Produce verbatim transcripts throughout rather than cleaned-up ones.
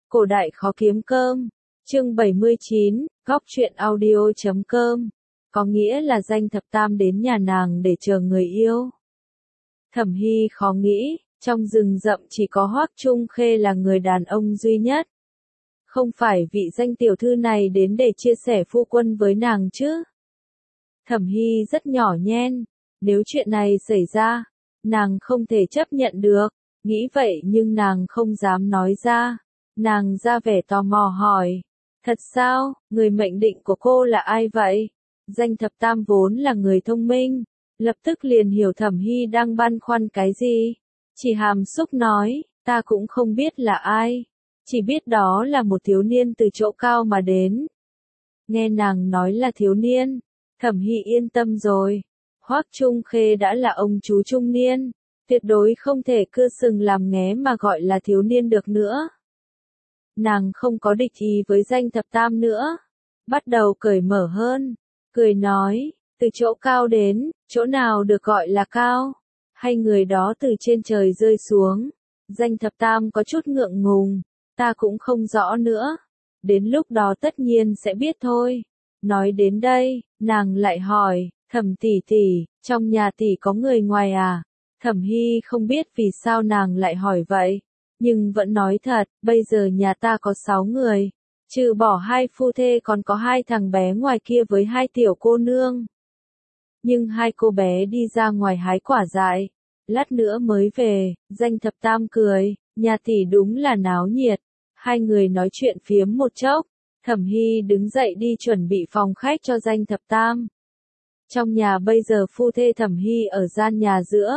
Cổ đại khó kiếm cơm. Chương bảy mươi chín, góc truyện audio chấm com. Có nghĩa là Danh Thập Tam đến nhà nàng để chờ người yêu. Thẩm Hy khó nghĩ, trong rừng rậm chỉ có Hoắc Trung Khê là người đàn ông duy nhất. Không phải vị Danh tiểu thư này đến để chia sẻ phu quân với nàng chứ? Thẩm Hy rất nhỏ nhen, nếu chuyện này xảy ra, nàng không thể chấp nhận được, nghĩ vậy nhưng nàng không dám nói ra. Nàng ra vẻ tò mò hỏi, thật sao, người mệnh định của cô là ai vậy? Danh Thập Tam vốn là người thông minh, lập tức liền hiểu Thẩm Hy đang băn khoăn cái gì. Chỉ hàm xúc nói, ta cũng không biết là ai, chỉ biết đó là một thiếu niên từ chỗ cao mà đến. Nghe nàng nói là thiếu niên, Thẩm Hy yên tâm rồi. Hoắc Trung Khê đã là ông chú trung niên, tuyệt đối không thể cưa sừng làm nghé mà gọi là thiếu niên được nữa. Nàng không có địch ý với Danh Thập Tam nữa, bắt đầu cởi mở hơn, cười nói, từ chỗ cao đến, chỗ nào được gọi là cao, hay người đó từ trên trời rơi xuống? Danh Thập Tam có chút ngượng ngùng, ta cũng không rõ nữa, đến lúc đó tất nhiên sẽ biết thôi. Nói đến đây, nàng lại hỏi, Thẩm tỷ tỷ, trong nhà tỷ có người ngoài à? Thẩm Hy không biết vì sao nàng lại hỏi vậy, nhưng vẫn nói thật, bây giờ nhà ta có sáu người, trừ bỏ hai phu thê còn có hai thằng bé ngoài kia với hai tiểu cô nương. Nhưng hai cô bé đi ra ngoài hái quả dại, lát nữa mới về. Danh Thập Tam cười, nhà tỷ đúng là náo nhiệt. Hai người nói chuyện phiếm một chốc, Thẩm Hy đứng dậy đi chuẩn bị phòng khách cho Danh Thập Tam. Trong nhà bây giờ phu thê Thẩm Hy ở gian nhà giữa.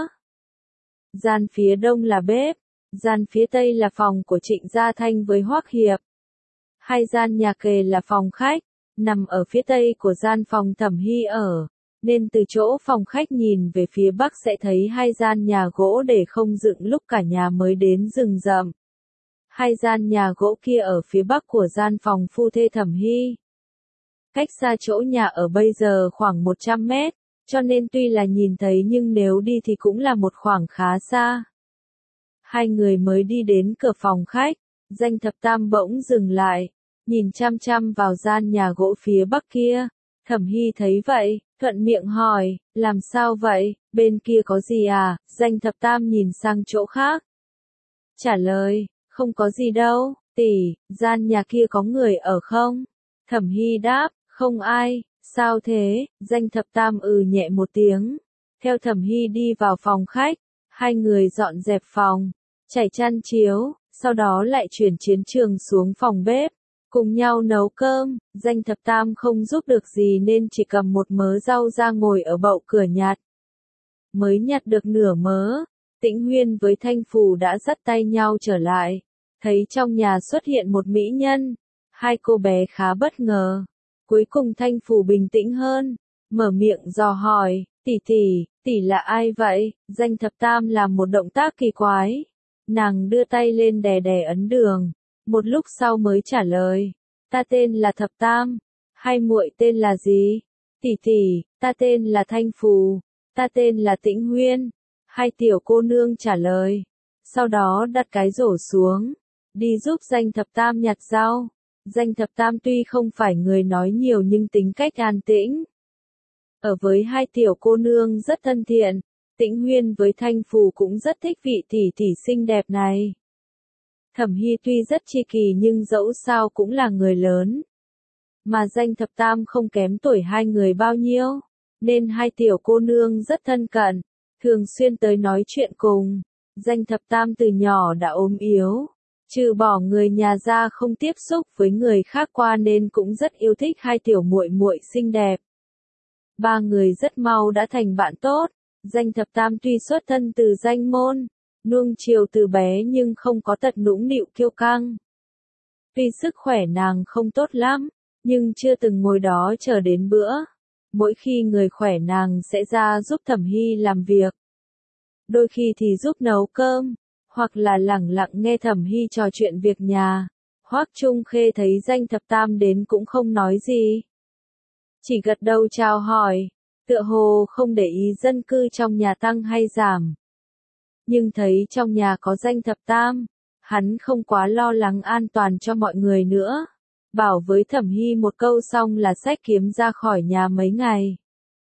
Gian phía đông là bếp, gian phía tây là phòng của Trịnh Gia Thanh với Hoắc Hiệp. Hai gian nhà kề là phòng khách, nằm ở phía tây của gian phòng Thẩm Hy ở, nên từ chỗ phòng khách nhìn về phía bắc sẽ thấy hai gian nhà gỗ để không dựng lúc cả nhà mới đến rừng rậm. Hai gian nhà gỗ kia ở phía bắc của gian phòng phu thê Thẩm Hy. Cách xa chỗ nhà ở bây giờ khoảng một trăm mét, cho nên tuy là nhìn thấy nhưng nếu đi thì cũng là một khoảng khá xa. Hai người mới đi đến cửa phòng khách, Danh Thập Tam bỗng dừng lại, nhìn chăm chăm vào gian nhà gỗ phía bắc kia. Thẩm Hy thấy vậy, thuận miệng hỏi, làm sao vậy, bên kia có gì à? Danh Thập Tam nhìn sang chỗ khác, trả lời, không có gì đâu, tỷ, gian nhà kia có người ở không? Thẩm Hy đáp, không ai. Sao thế? Danh Thập Tam ừ nhẹ một tiếng, theo Thẩm Hy đi vào phòng khách. Hai người dọn dẹp phòng, trải chăn chiếu, sau đó lại chuyển chiến trường xuống phòng bếp, cùng nhau nấu cơm. Danh Thập Tam không giúp được gì nên chỉ cầm một mớ rau ra ngồi ở bậu cửa nhặt. Mới nhặt được nửa mớ, Tĩnh Huyên với Thanh Phù đã dắt tay nhau trở lại, thấy trong nhà xuất hiện một mỹ nhân. Hai cô bé khá bất ngờ. Cuối cùng Thanh Phù bình tĩnh hơn, mở miệng dò hỏi, tỷ tỷ, tỷ là ai vậy? Danh Thập Tam làm một động tác kỳ quái. Nàng đưa tay lên đè đè ấn đường, một lúc sau mới trả lời, ta tên là Thập Tam. Hai muội tên là gì? Tỷ tỷ, ta tên là Thanh Phù, ta tên là Tĩnh Huyên. Hai tiểu cô nương trả lời, sau đó đặt cái rổ xuống, đi giúp Danh Thập Tam nhặt rau. Danh Thập Tam tuy không phải người nói nhiều nhưng tính cách an tĩnh. Ở với hai tiểu cô nương rất thân thiện, Tĩnh Huyên với Thanh Phù cũng rất thích vị tỷ tỷ xinh đẹp này. Thẩm Hy tuy rất chi kỳ nhưng dẫu sao cũng là người lớn. Mà Danh Thập Tam không kém tuổi hai người bao nhiêu, nên hai tiểu cô nương rất thân cận, thường xuyên tới nói chuyện cùng. Danh Thập Tam từ nhỏ đã ốm yếu, trừ bỏ người nhà ra không tiếp xúc với người khác qua nên cũng rất yêu thích hai tiểu muội muội xinh đẹp. Ba người rất mau đã thành bạn tốt. Danh Thập Tam tuy xuất thân từ danh môn, nuông chiều từ bé nhưng không có tật nũng nịu kiêu căng. Tuy sức khỏe nàng không tốt lắm, nhưng chưa từng ngồi đó chờ đến bữa. Mỗi khi người khỏe nàng sẽ ra giúp Thẩm Hy làm việc. Đôi khi thì giúp nấu cơm, hoặc là lẳng lặng nghe Thẩm Hy trò chuyện việc nhà. Hoắc Trung Khê thấy Danh Thập Tam đến cũng không nói gì, chỉ gật đầu chào hỏi, tựa hồ không để ý dân cư trong nhà tăng hay giảm. Nhưng thấy trong nhà có Danh Thập Tam, Hắn không quá lo lắng an toàn cho mọi người nữa. Bảo với Thẩm Hy một câu xong là xách kiếm ra khỏi nhà mấy ngày.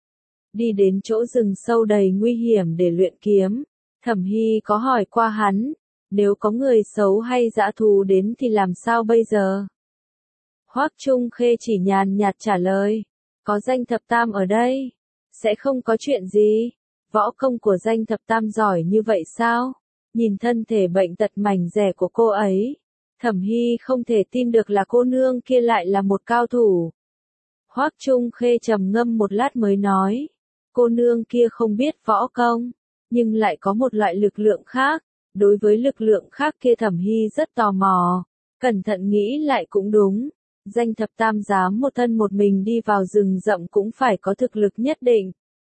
Đi đến chỗ rừng sâu đầy nguy hiểm để luyện kiếm. Thẩm Hy có hỏi qua hắn, nếu có người xấu hay dã thú đến thì làm sao bây giờ? Hoắc Trung Khê chỉ nhàn nhạt trả lời, có Danh Thập Tam ở đây, sẽ không có chuyện gì. Võ công của Danh Thập Tam giỏi như vậy sao? Nhìn thân thể bệnh tật mảnh dẻ của cô ấy, Thẩm Hy không thể tin được là cô nương kia lại là một cao thủ. Hoắc Trung Khê trầm ngâm một lát mới nói, cô nương kia không biết võ công, nhưng lại có một loại lực lượng khác. Đối với lực lượng khác kia Thẩm Hy rất tò mò, cẩn thận nghĩ lại cũng đúng. Danh Thập Tam dám một thân một mình đi vào rừng rậm cũng phải có thực lực nhất định.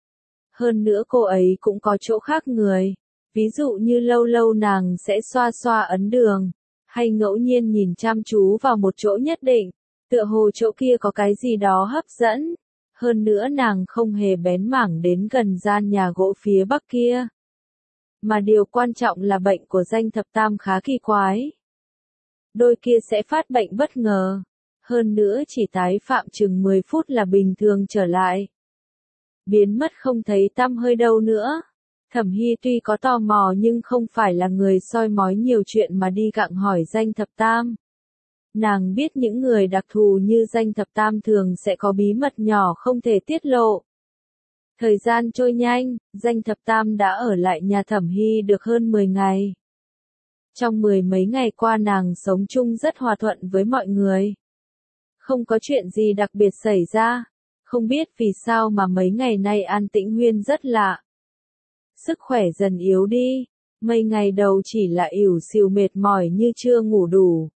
Hơn nữa cô ấy cũng có chỗ khác người, ví dụ như lâu lâu nàng sẽ xoa xoa ấn đường, hay ngẫu nhiên nhìn chăm chú vào một chỗ nhất định, tựa hồ chỗ kia có cái gì đó hấp dẫn. Hơn nữa nàng không hề bén mảng đến gần gian nhà gỗ phía bắc kia. Mà điều quan trọng là bệnh của Danh Thập Tam khá kỳ quái. Đôi kia sẽ phát bệnh bất ngờ. Hơn nữa chỉ tái phạm chừng mười phút là bình thường trở lại. Biến mất không thấy tăm hơi đâu nữa. Thẩm Hy tuy có tò mò nhưng không phải là người soi mói nhiều chuyện mà đi gặng hỏi Danh Thập Tam. Nàng biết những người đặc thù như Danh Thập Tam thường sẽ có bí mật nhỏ không thể tiết lộ. Thời gian trôi nhanh, Danh Thập Tam đã ở lại nhà Thẩm Hy được hơn mười ngày. Trong mười mấy ngày qua nàng sống chung rất hòa thuận với mọi người. Không có chuyện gì đặc biệt xảy ra. Không biết vì sao mà mấy ngày nay An Tĩnh Huyên rất lạ. Sức khỏe dần yếu đi. Mấy ngày đầu chỉ là ỉu xìu mệt mỏi như chưa ngủ đủ.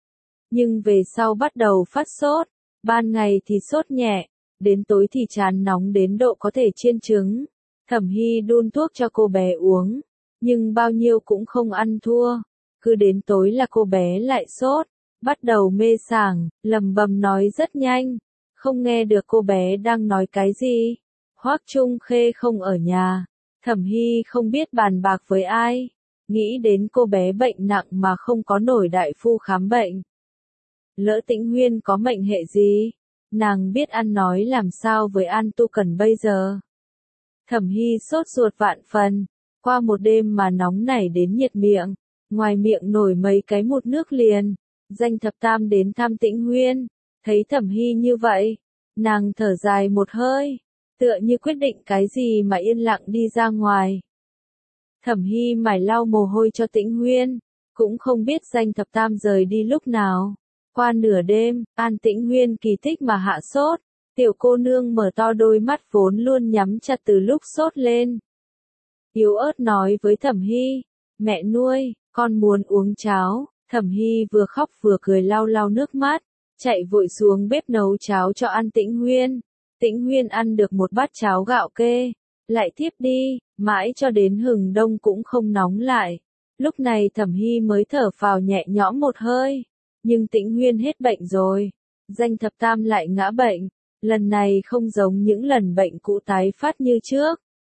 Nhưng về sau bắt đầu phát sốt. Ban ngày thì sốt nhẹ. Đến tối thì trán nóng đến độ có thể chiên trứng. Thẩm Hy đun thuốc cho cô bé uống. Nhưng bao nhiêu cũng không ăn thua. Cứ đến tối là cô bé lại sốt. Bắt đầu mê sảng, lầm bầm nói rất nhanh. Không nghe được cô bé đang nói cái gì. Hoắc Trung Khê không ở nhà. Thẩm Hy không biết bàn bạc với ai. Nghĩ đến cô bé bệnh nặng mà không có nổi đại phu khám bệnh. Lỡ Tĩnh Huyên có mệnh hệ gì? Nàng biết ăn nói làm sao với An Tu Cần bây giờ. Thẩm Hy sốt ruột vạn phần. Qua một đêm mà nóng nảy đến nhiệt miệng. Ngoài miệng nổi mấy cái mụt nước liền. Danh Thập Tam đến thăm Tĩnh Huyên. Thấy Thẩm Hy như vậy. Nàng thở dài một hơi. Tựa như quyết định cái gì mà yên lặng đi ra ngoài. Thẩm Hy mải lau mồ hôi cho Tĩnh Huyên. Cũng không biết Danh Thập Tam rời đi lúc nào. Qua nửa đêm, An Tĩnh Huyên kỳ tích mà hạ sốt. Tiểu cô nương mở to đôi mắt vốn luôn nhắm chặt từ lúc sốt lên. Yếu ớt nói với Thẩm Hy. Mẹ nuôi, con muốn uống cháo. Thẩm Hy vừa khóc vừa cười lau lau nước mắt. Chạy vội xuống bếp nấu cháo cho An Tĩnh Huyên. Tĩnh Huyên ăn được một bát cháo gạo kê. Lại tiếp đi, mãi cho đến hừng đông cũng không nóng lại. Lúc này Thẩm Hy mới thở phào nhẹ nhõm một hơi. Nhưng Tĩnh Huyên hết bệnh rồi. Danh Thập Tam lại ngã bệnh. Lần này không giống những lần bệnh cũ tái phát như trước.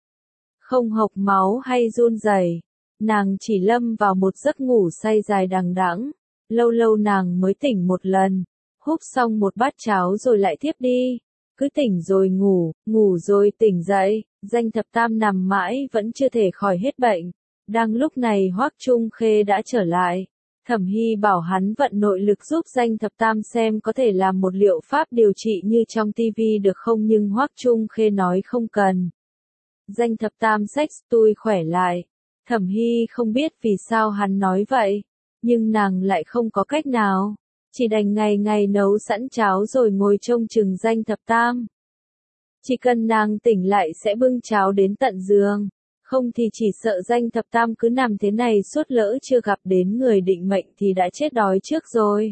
Không hộc máu hay run rẩy. Nàng chỉ lâm vào một giấc ngủ say dài đằng đẵng. Lâu lâu nàng mới tỉnh một lần. Húp xong một bát cháo rồi lại tiếp đi. Cứ tỉnh rồi ngủ, ngủ rồi tỉnh dậy. Danh Thập Tam nằm mãi vẫn chưa thể khỏi hết bệnh. Đang lúc này Hoắc Trung Khê đã trở lại. Thẩm Hy bảo hắn vận nội lực giúp Danh Thập Tam xem có thể làm một liệu pháp điều trị như trong tivi được không, nhưng Hoắc Trung Khê nói không cần. Danh Thập Tam xách tui khỏe lại. Thẩm Hy không biết vì sao hắn nói vậy, nhưng nàng lại không có cách nào. Chỉ đành ngày ngày nấu sẵn cháo rồi ngồi trông chừng Danh Thập Tam. Chỉ cần nàng tỉnh lại sẽ bưng cháo đến tận giường. Không thì chỉ sợ Danh Thập Tam cứ nằm thế này suốt, lỡ chưa gặp đến người định mệnh thì đã chết đói trước rồi.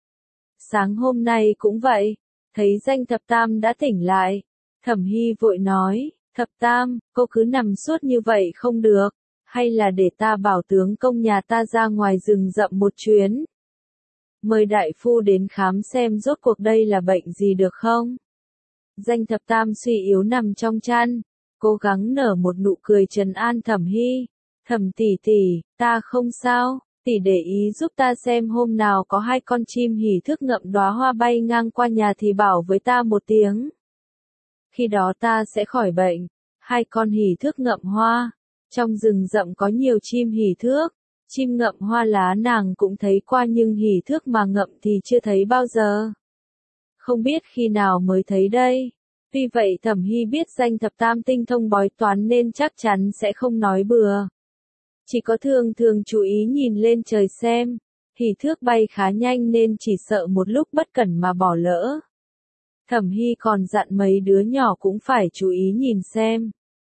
Sáng hôm nay cũng vậy. Thấy Danh Thập Tam đã tỉnh lại. Thẩm Hy vội nói, Thập Tam, cô cứ nằm suốt như vậy không được. Hay là để ta bảo tướng công nhà ta ra ngoài rừng rậm một chuyến. Mời đại phu đến khám xem rốt cuộc đây là bệnh gì được không? Danh Thập Tam suy yếu nằm trong chăn. Cố gắng nở một nụ cười trấn an Thẩm Hy. Thẩm tỷ tỷ, ta không sao, Tỷ để ý giúp ta xem hôm nào có hai con chim hỉ thước ngậm đóa hoa bay ngang qua nhà thì bảo với ta một tiếng. Khi đó ta sẽ khỏi bệnh. Hai con hỉ thước ngậm hoa. Trong rừng rậm có nhiều chim hỉ thước. Chim ngậm hoa lá nàng cũng thấy qua nhưng hỉ thước mà ngậm thì chưa thấy bao giờ. Không biết khi nào mới thấy đây. Tuy vậy Thẩm Hy biết danh thập tam tinh thông bói toán nên chắc chắn sẽ không nói bừa. Chỉ có thường thường chú ý nhìn lên trời xem. Hỉ thước bay khá nhanh nên chỉ sợ một lúc bất cẩn mà bỏ lỡ. Thẩm Hy còn dặn mấy đứa nhỏ cũng phải chú ý nhìn xem.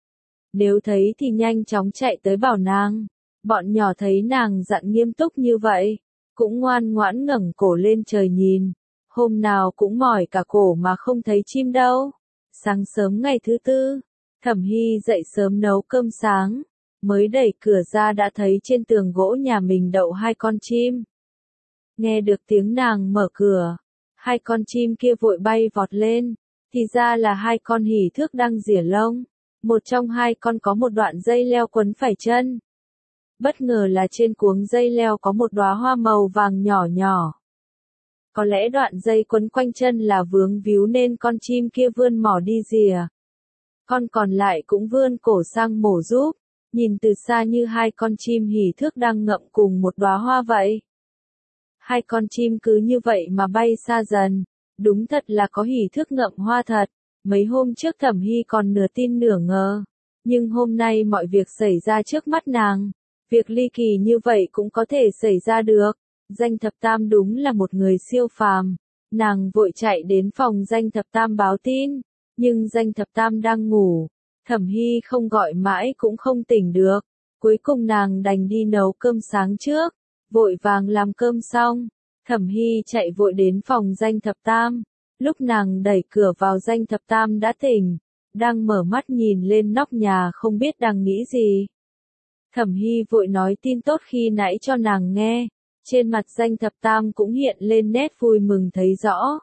Nếu thấy thì nhanh chóng chạy tới bảo nàng. Bọn nhỏ thấy nàng dặn nghiêm túc như vậy, cũng ngoan ngoãn ngẩng cổ lên trời nhìn. Hôm nào cũng mỏi cả cổ mà không thấy chim đâu. Sáng sớm ngày thứ tư, Thẩm Hy dậy sớm nấu cơm sáng. Mới đẩy cửa ra đã thấy trên tường gỗ nhà mình đậu hai con chim. Nghe được tiếng nàng mở cửa, hai con chim kia vội bay vọt lên, thì ra là hai con hỉ thước đang rỉa lông. Một trong hai con có một đoạn dây leo quấn phải chân. Bất ngờ là trên cuống dây leo có một đóa hoa màu vàng nhỏ nhỏ. Có lẽ đoạn dây quấn quanh chân là vướng víu nên con chim kia vươn mỏ đi rỉa. Con còn lại cũng vươn cổ sang mổ giúp, nhìn từ xa như hai con chim hỉ thước đang ngậm cùng một đóa hoa vậy. Hai con chim cứ như vậy mà bay xa dần, đúng thật là có hỉ thước ngậm hoa thật. Mấy hôm trước Thẩm Hy còn nửa tin nửa ngờ, nhưng hôm nay mọi việc xảy ra trước mắt nàng. Việc ly kỳ như vậy cũng có thể xảy ra được. Danh thập tam đúng là một người siêu phàm. Nàng vội chạy đến phòng danh thập tam báo tin, nhưng danh thập tam đang ngủ. Thẩm Hy không gọi mãi cũng không tỉnh được. Cuối cùng nàng đành đi nấu cơm sáng trước, vội vàng làm cơm xong. Thẩm Hy chạy vội đến phòng danh thập tam. Lúc nàng đẩy cửa vào danh thập tam đã tỉnh, đang mở mắt nhìn lên nóc nhà không biết đang nghĩ gì. Thẩm Hy vội nói tin tốt khi nãy cho nàng nghe, trên mặt danh thập tam cũng hiện lên nét vui mừng thấy rõ.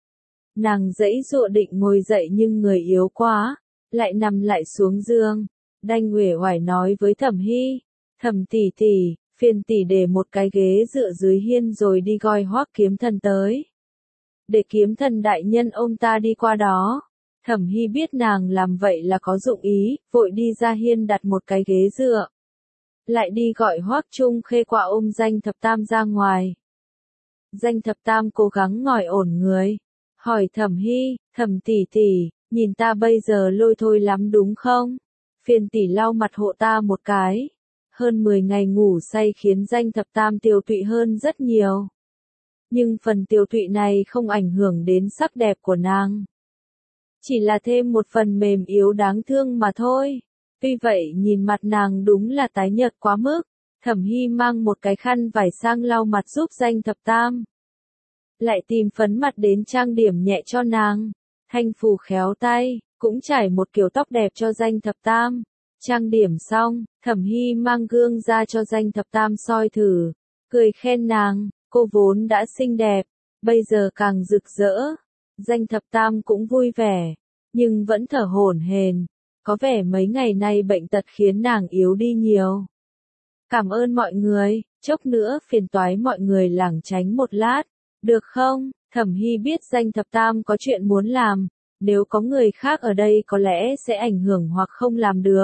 Nàng giãy giụa định ngồi dậy nhưng người yếu quá, lại nằm lại xuống giường, đành uể oải nói với Thẩm Hy, Thẩm tỷ tỷ, phiền tỷ để một cái ghế dựa dưới hiên rồi đi gọi Hoắc Kiếm Thần tới. Để Kiếm Thần đại nhân ôm ta đi qua đó. Thẩm Hy biết nàng làm vậy là có dụng ý, vội đi ra hiên đặt một cái ghế dựa. Lại đi gọi Hoắc Trung Khê qua ôm danh thập tam ra ngoài. Danh thập tam cố gắng ngồi ổn người, hỏi Thẩm Hy, Thẩm tỷ tỷ, nhìn ta bây giờ lôi thôi lắm đúng không? Phiền tỷ lau mặt hộ ta một cái. Hơn mười ngày ngủ say khiến danh thập tam tiều tụy hơn rất nhiều. Nhưng phần tiều tụy này không ảnh hưởng đến sắc đẹp của nàng. Chỉ là thêm một phần mềm yếu đáng thương mà thôi. Tuy vậy nhìn mặt nàng đúng là tái nhợt quá mức. Thẩm Hy mang một cái khăn vải sang lau mặt giúp danh thập tam. Lại tìm phấn mặt đến trang điểm nhẹ cho nàng. Thanh phù khéo tay, cũng trải một kiểu tóc đẹp cho danh thập tam. Trang điểm xong, Thẩm Hy mang gương ra cho danh thập tam soi thử. Cười khen nàng, cô vốn đã xinh đẹp, bây giờ càng rực rỡ. Danh thập tam cũng vui vẻ, nhưng vẫn thở hổn hển. Có vẻ mấy ngày nay bệnh tật khiến nàng yếu đi nhiều. Cảm ơn mọi người, chốc nữa phiền toái mọi người lảng tránh một lát, được không? Thẩm Hy biết danh thập tam có chuyện muốn làm, nếu có người khác ở đây có lẽ sẽ ảnh hưởng hoặc không làm được.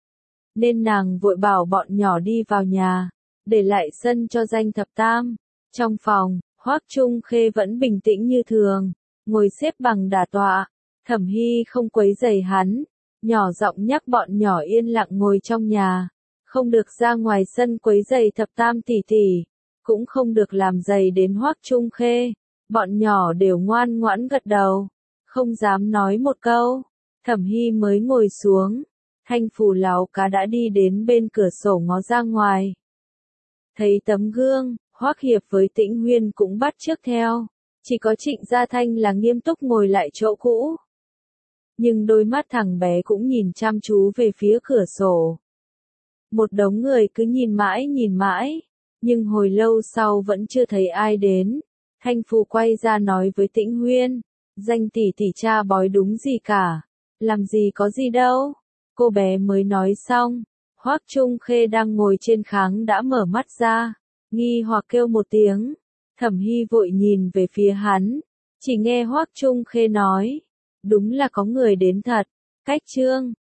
Nên nàng vội bảo bọn nhỏ đi vào nhà, để lại sân cho danh thập tam. Trong phòng, Hoắc Trung Khê vẫn bình tĩnh như thường, ngồi xếp bằng đả tọa. Thẩm Hy không quấy rầy hắn, nhỏ giọng nhắc bọn nhỏ yên lặng ngồi trong nhà, không được ra ngoài sân quấy rầy thập tam tỷ tỷ, cũng không được làm dày đến Hoắc Trung Khê. Bọn nhỏ đều ngoan ngoãn gật đầu, không dám nói một câu. Thẩm Hy mới ngồi xuống, Thanh Phù Láo Cá đã đi đến bên cửa sổ ngó ra ngoài. Thấy tấm gương, Hoắc Hiệp với Tĩnh Huyên cũng bắt chước theo, chỉ có Trịnh Gia Thanh là nghiêm túc ngồi lại chỗ cũ. Nhưng đôi mắt thằng bé cũng nhìn chăm chú về phía cửa sổ. Một đống người cứ nhìn mãi nhìn mãi, nhưng hồi lâu sau vẫn chưa thấy ai đến. Thanh Phù quay ra nói với Tĩnh Huyên, danh tỷ tỷ cha bói đúng gì cả, làm gì có gì đâu. Cô bé mới nói xong, Hoắc Trung Khê đang ngồi trên kháng đã mở mắt ra, Nghi hoặc kêu một tiếng, Thẩm Hy vội nhìn về phía hắn, chỉ nghe Hoắc Trung Khê nói, đúng là có người đến thật, cách Trương